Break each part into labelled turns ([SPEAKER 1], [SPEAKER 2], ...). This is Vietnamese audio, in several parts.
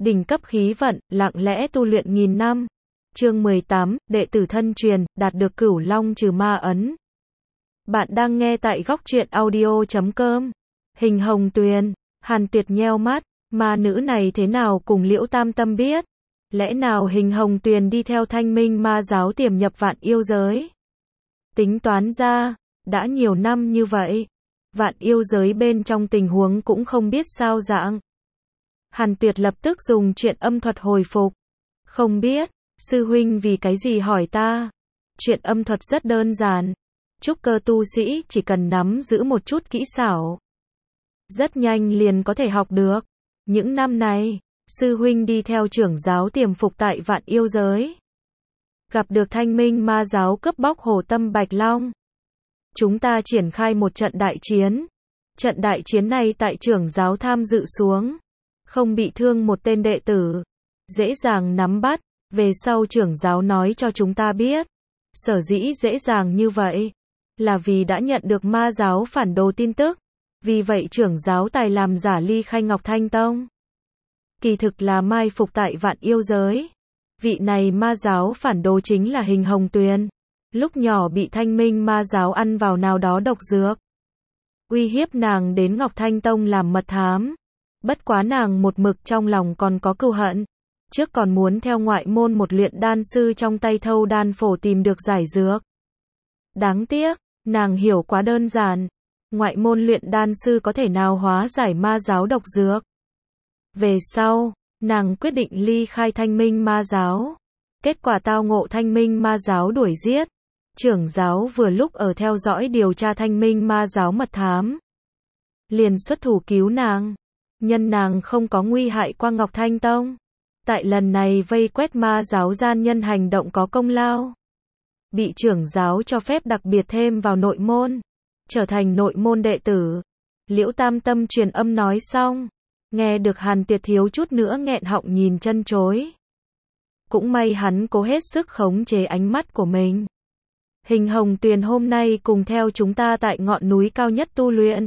[SPEAKER 1] đỉnh cấp khí vận, lặng lẽ tu luyện nghìn năm. Chương 18, đệ tử thân truyền, đạt được Cửu Long trừ ma ấn. Bạn đang nghe tại góc truyện audio.com. Hình Hồng Tuyền, Hàn Tuyệt nheo mắt, ma nữ này thế nào cùng Liễu Tam Tâm biết? Lẽ nào Hình Hồng Tuyền đi theo Thanh Minh ma giáo tiềm nhập Vạn Yêu giới? Tính toán ra, đã nhiều năm như vậy, Vạn Yêu giới bên trong tình huống cũng không biết sao dạng. Hàn Tuyệt lập tức dùng chuyện âm thuật hồi phục. Không biết, sư huynh vì cái gì hỏi ta? Chuyện âm thuật rất đơn giản. Trúc cơ tu sĩ chỉ cần nắm giữ một chút kỹ xảo, rất nhanh liền có thể học được. Những năm này, sư huynh đi theo trưởng giáo tiềm phục tại Vạn Yêu giới. Gặp được Thanh Minh ma giáo cướp bóc Hồ Tâm Bạch Long. Chúng ta triển khai một trận đại chiến. Trận đại chiến này tại trưởng giáo tham dự xuống, không bị thương một tên đệ tử. Dễ dàng nắm bắt, về sau trưởng giáo nói cho chúng ta biết. Sở dĩ dễ dàng như vậy, là vì đã nhận được ma giáo phản đồ tin tức. Vì vậy trưởng giáo tài làm giả ly khai Ngọc Thanh Tông. Kỳ thực là mai phục tại Vạn Yêu giới. Vị này ma giáo phản đồ chính là Hình Hồng Tuyền. Lúc nhỏ bị Thanh Minh ma giáo ăn vào nào đó độc dược, uy hiếp nàng đến Ngọc Thanh Tông làm mật thám. Bất quá nàng một mực trong lòng còn có cừu hận. Trước còn muốn theo ngoại môn một luyện đan sư trong tay thâu đan phổ tìm được giải dược. Đáng tiếc, nàng hiểu quá đơn giản. Ngoại môn luyện đan sư có thể nào hóa giải ma giáo độc dược. Về sau, nàng quyết định ly khai Thanh Minh ma giáo. Kết quả tao ngộ Thanh Minh ma giáo đuổi giết. Trưởng giáo vừa lúc ở theo dõi điều tra Thanh Minh ma giáo mật thám, liền xuất thủ cứu nàng. Nhân nàng không có nguy hại qua Ngọc Thanh Tông, tại lần này vây quét ma giáo gian nhân hành động có công lao. Bị trưởng giáo cho phép đặc biệt thêm vào nội môn, trở thành nội môn đệ tử. Liễu Tam Tâm truyền âm nói xong, nghe được Hàn Tuyệt thiếu chút nữa nghẹn họng nhìn chân chối. Cũng may hắn cố hết sức khống chế ánh mắt của mình. Hình Hồng Tuyền hôm nay cùng theo chúng ta tại ngọn núi cao nhất tu luyện.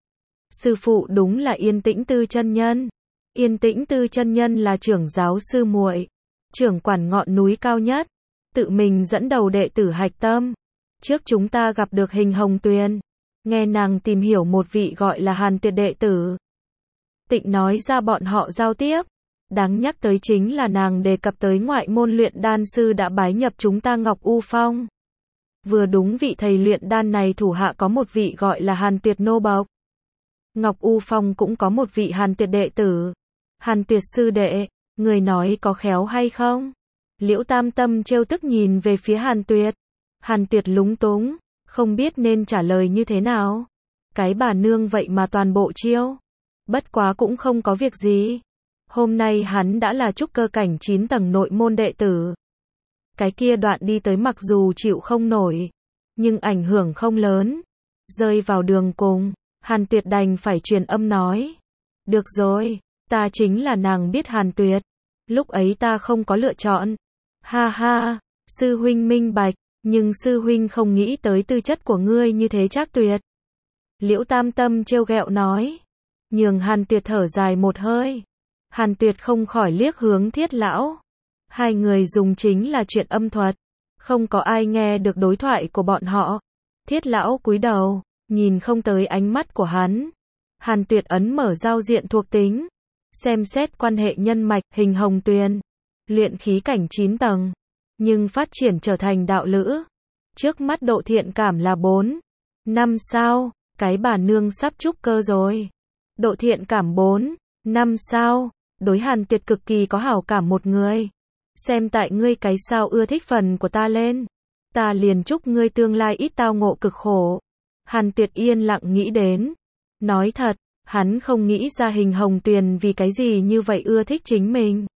[SPEAKER 1] Sư phụ đúng là Yên Tĩnh Tư chân nhân. Yên Tĩnh Tư chân nhân là trưởng giáo sư muội, trưởng quản ngọn núi cao nhất, tự mình dẫn đầu đệ tử hạch tâm. Trước chúng ta gặp được Hình Hồng Tuyền, nghe nàng tìm hiểu một vị gọi là Hàn Tuyệt đệ tử. Tịnh nói ra bọn họ giao tiếp. Đáng nhắc tới chính là nàng đề cập tới ngoại môn luyện đan sư đã bái nhập chúng ta Ngọc U Phong. Vừa đúng vị thầy luyện đan này thủ hạ có một vị gọi là Hàn Tuyệt nô bộc. Ngọc U Phong cũng có một vị Hàn Tuyệt đệ tử. Hàn Tuyệt sư đệ, người nói có khéo hay không? Liễu Tam Tâm trêu tức nhìn về phía Hàn Tuyệt. Hàn Tuyệt lúng túng, không biết nên trả lời như thế nào. Cái bà nương vậy mà toàn bộ chiêu. Bất quá cũng không có việc gì. Hôm nay hắn đã là trúc cơ cảnh 9 tầng nội môn đệ tử. Cái kia đoạn đi tới mặc dù chịu không nổi, nhưng ảnh hưởng không lớn. Rơi vào đường cùng, Hàn Tuyệt đành phải truyền âm nói. Được rồi, ta chính là nàng biết Hàn Tuyệt. Lúc ấy ta không có lựa chọn. Ha ha, sư huynh minh bạch, nhưng sư huynh không nghĩ tới tư chất của ngươi như thế Trác Tuyệt. Liễu Tam Tâm trêu ghẹo nói. Nhường Hàn Tuyệt thở dài một hơi. Hàn Tuyệt không khỏi liếc hướng Thiết Lão. Hai người dùng chính là chuyện âm thuật. Không có ai nghe được đối thoại của bọn họ. Thiết Lão cúi đầu, nhìn không tới ánh mắt của hắn. Hàn Tuyệt ấn mở giao diện thuộc tính. Xem xét quan hệ nhân mạch. Hình Hồng Tuyền, luyện khí cảnh 9 tầng, nhưng phát triển trở thành đạo lữ. Trước mắt độ thiện cảm là 4, 5 sao. Cái bà nương sắp trúc cơ rồi. Độ thiện cảm 4, 5 sao. Đối Hàn Tuyệt cực kỳ có hảo cảm một người. Xem tại ngươi cái sao ưa thích phần của ta lên, ta liền chúc ngươi tương lai ít tao ngộ cực khổ. Hàn Tuyệt yên lặng nghĩ đến. Nói thật, hắn không nghĩ ra Hình Hồng Tuyền vì cái gì như vậy ưa thích chính mình.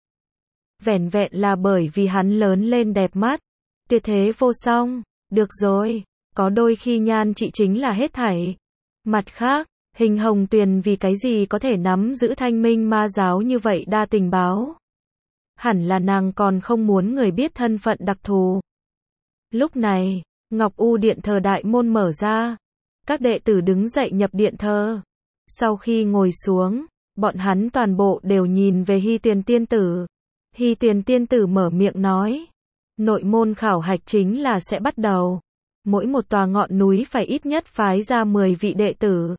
[SPEAKER 1] Vẻn vẹn là bởi vì hắn lớn lên đẹp mắt, tuyệt thế vô song. Được rồi, có đôi khi nhan trị chính là hết thảy. Mặt khác, Hình Hồng Tuyền vì cái gì có thể nắm giữ Thanh Minh ma giáo như vậy đa tình báo. Hẳn là nàng còn không muốn người biết thân phận đặc thù. Lúc này, Ngọc U điện thờ đại môn mở ra. Các đệ tử đứng dậy nhập điện thờ. Sau khi ngồi xuống, Bọn hắn toàn bộ đều nhìn về Hy Tuyền tiên tử. Hy Tuyền tiên tử mở miệng nói. Nội môn khảo hạch chính là sẽ bắt đầu. Mỗi một tòa ngọn núi phải ít nhất phái ra 10 vị đệ tử.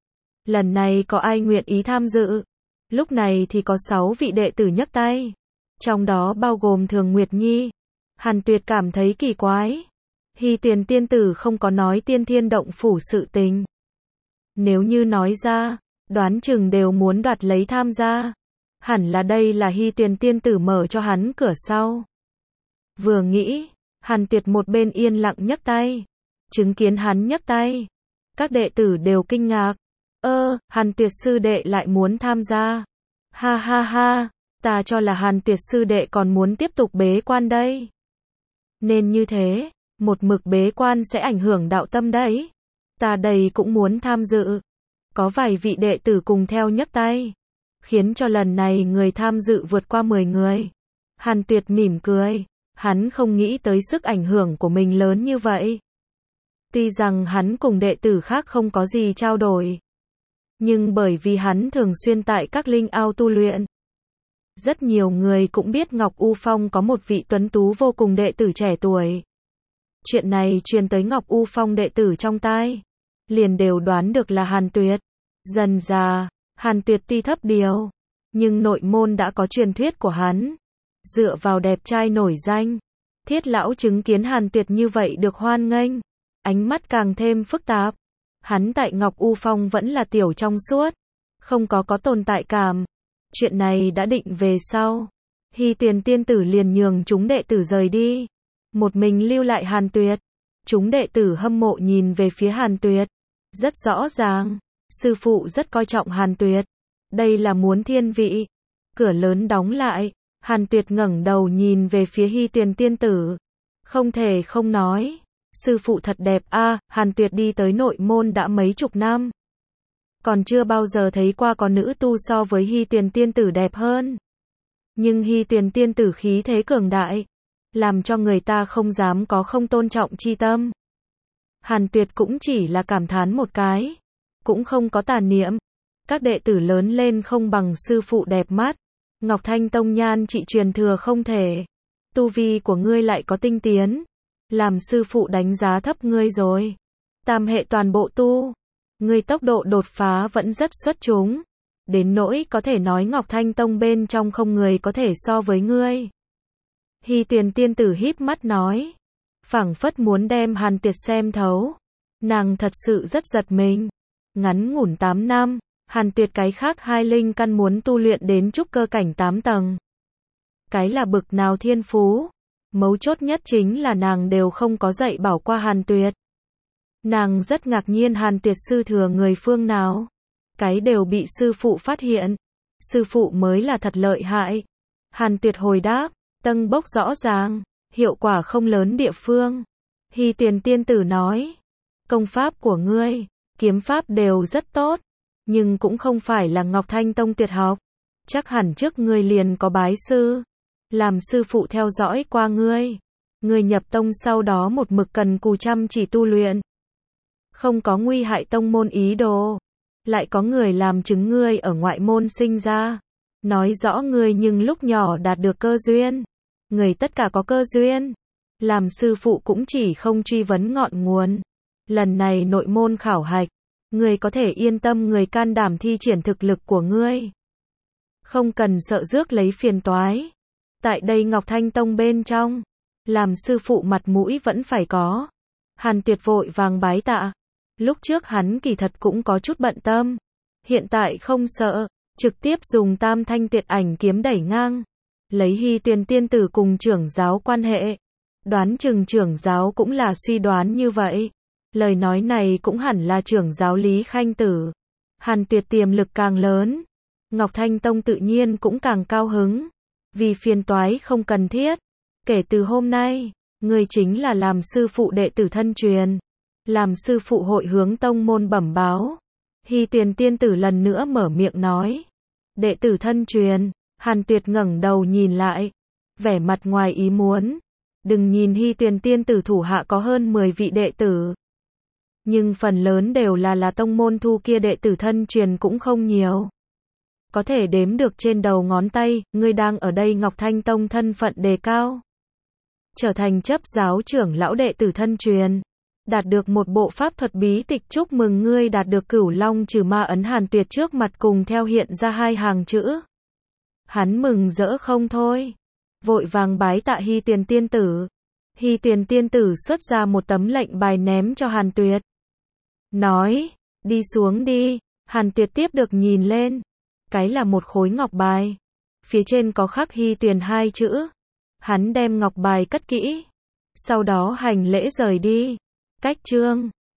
[SPEAKER 1] Lần này có ai nguyện ý tham dự? Lúc này thì có 6 vị đệ tử nhấc tay. Trong đó bao gồm Thường Nguyệt Nhi. Hàn Tuyệt cảm thấy kỳ quái. Hy Tuyền tiên tử không có nói Tiên Thiên Động Phủ sự tình. Nếu như nói ra, đoán chừng đều muốn đoạt lấy tham gia. Hẳn là đây là Hy Tuyền tiên tử mở cho hắn cửa sau. Vừa nghĩ, Hàn Tuyệt một bên yên lặng nhấc tay. Chứng kiến hắn nhấc tay. Các đệ tử đều kinh ngạc. Hàn Tuyệt sư đệ lại muốn tham gia. Ha ha ha, ta cho là Hàn Tuyệt sư đệ còn muốn tiếp tục bế quan đây. Nên như thế, một mực bế quan sẽ ảnh hưởng đạo tâm đấy. Ta đây cũng muốn tham dự. Có vài vị đệ tử cùng theo nhấc tay. Khiến cho lần này người tham dự vượt qua 10 người. Hàn Tuyệt mỉm cười. Hắn không nghĩ tới sức ảnh hưởng của mình lớn như vậy. Tuy rằng hắn cùng đệ tử khác không có gì trao đổi. Nhưng bởi vì hắn thường xuyên tại các linh ao tu luyện. Rất nhiều người cũng biết Ngọc U Phong có một vị tuấn tú vô cùng đệ tử trẻ tuổi. Chuyện này truyền tới Ngọc U Phong đệ tử trong tai. Liền đều đoán được là Hàn Tuyệt. Dần dà, Hàn Tuyệt tuy thấp điều. Nhưng nội môn đã có truyền thuyết của hắn. Dựa vào đẹp trai nổi danh. Thiết lão chứng kiến Hàn Tuyệt như vậy được hoan nghênh. Ánh mắt càng thêm phức tạp. Hắn tại Ngọc U Phong vẫn là tiểu trong suốt. Không có tồn tại cảm. Chuyện này đã định về sau. Hy Tuyền tiên tử liền nhường chúng đệ tử rời đi. Một mình lưu lại Hàn Tuyệt. Chúng đệ tử hâm mộ nhìn về phía Hàn Tuyệt. Rất rõ ràng. Sư phụ rất coi trọng Hàn Tuyệt. Đây là muốn thiên vị. Cửa lớn đóng lại. Hàn Tuyệt ngẩng đầu nhìn về phía Hy Tuyền tiên tử. Không thể không nói. Sư phụ thật đẹp a. Hàn Tuyệt đi tới nội môn đã mấy chục năm. Còn chưa bao giờ thấy qua có nữ tu so với Hy Tuyền tiên tử đẹp hơn. Nhưng Hy Tuyền tiên tử khí thế cường đại. Làm cho người ta không dám có không tôn trọng chi tâm. Hàn Tuyệt cũng chỉ là cảm thán một cái. Cũng không có tà niệm. Các đệ tử lớn lên không bằng sư phụ đẹp mắt. Ngọc Thanh Tông nhan chị truyền thừa không thể. Tu vi của ngươi lại có tinh tiến. Làm sư phụ đánh giá thấp ngươi rồi. Tam hệ toàn bộ tu. Ngươi tốc độ đột phá vẫn rất xuất chúng. Đến nỗi có thể nói Ngọc Thanh Tông bên trong không người có thể so với ngươi. Hy Tuyền tiên tử híp mắt nói. Phảng phất muốn đem Hàn Tuyệt xem thấu. Nàng thật sự rất giật mình. Ngắn ngủn 8 năm. Hàn Tuyệt cái khác hai linh căn muốn tu luyện đến trúc cơ cảnh 8 tầng. Cái là bực nào thiên phú. Mấu chốt nhất chính là nàng đều không có dạy bảo qua Hàn Tuyệt. Nàng rất ngạc nhiên Hàn Tuyệt sư thừa người phương nào. Cái đều bị sư phụ phát hiện. Sư phụ mới là thật lợi hại. Hàn Tuyệt hồi đáp, tâng bốc rõ ràng, hiệu quả không lớn địa phương. Hy Tuyền tiên tử nói, công pháp của ngươi, kiếm pháp đều rất tốt. Nhưng cũng không phải là Ngọc Thanh Tông tuyệt học. Chắc hẳn trước ngươi liền có bái sư. Làm sư phụ theo dõi qua ngươi. Ngươi nhập tông sau đó một mực cần cù chăm chỉ tu luyện. Không có nguy hại tông môn ý đồ. Lại có người làm chứng ngươi ở ngoại môn sinh ra. Nói rõ ngươi nhưng lúc nhỏ đạt được cơ duyên. Người tất cả có cơ duyên. Làm sư phụ cũng chỉ không truy vấn ngọn nguồn. Lần này nội môn khảo hạch. Ngươi có thể yên tâm người can đảm thi triển thực lực của ngươi. Không cần sợ rước lấy phiền toái. Tại đây Ngọc Thanh Tông bên trong. Làm sư phụ mặt mũi vẫn phải có. Hàn Tuyệt vội vàng bái tạ. Lúc trước hắn kỳ thật cũng có chút bận tâm. Hiện tại không sợ. Trực tiếp dùng Tam Thanh Tuyệt Ảnh kiếm đẩy ngang. Lấy Hy Tuyền tiên tử cùng trưởng giáo quan hệ. Đoán chừng trưởng giáo cũng là suy đoán như vậy. Lời nói này cũng hẳn là trưởng giáo Lý Khanh Tử. Hàn Tuyệt tiềm lực càng lớn. Ngọc Thanh Tông tự nhiên cũng càng cao hứng. Vì phiền toái không cần thiết. Kể từ hôm nay, ngươi chính là làm sư phụ đệ tử thân truyền. Làm sư phụ hội hướng tông môn bẩm báo. Hy Tuyền tiên tử lần nữa mở miệng nói. Đệ tử thân truyền. Hàn Tuyệt ngẩng đầu nhìn lại. Vẻ mặt ngoài ý muốn. Đừng nhìn Hy Tuyền tiên tử thủ hạ có hơn 10 vị đệ tử. Nhưng phần lớn đều là tông môn thu kia đệ tử thân truyền cũng không nhiều. có thể đếm được trên đầu ngón tay, ngươi đang ở đây Ngọc Thanh Tông thân phận đề cao. Trở thành chấp giáo trưởng lão đệ tử thân truyền. Đạt được một bộ pháp thuật bí tịch, chúc mừng ngươi đạt được Cửu Long trừ ma ấn. Hàn Tuyệt trước mặt cùng theo hiện ra hai hàng chữ. Hắn mừng rỡ không thôi. Vội vàng bái tạ Hy Tuyền tiên tử. Hy Tuyền tiên tử xuất ra một tấm lệnh bài ném cho Hàn Tuyệt. Nói, đi xuống đi. Hàn Tuyệt tiếp được nhìn lên. Cái là một khối ngọc bài. Phía trên có khắc Hy Tuyền hai chữ. Hắn đem ngọc bài cất kỹ. Sau đó hành lễ rời đi. Cách chương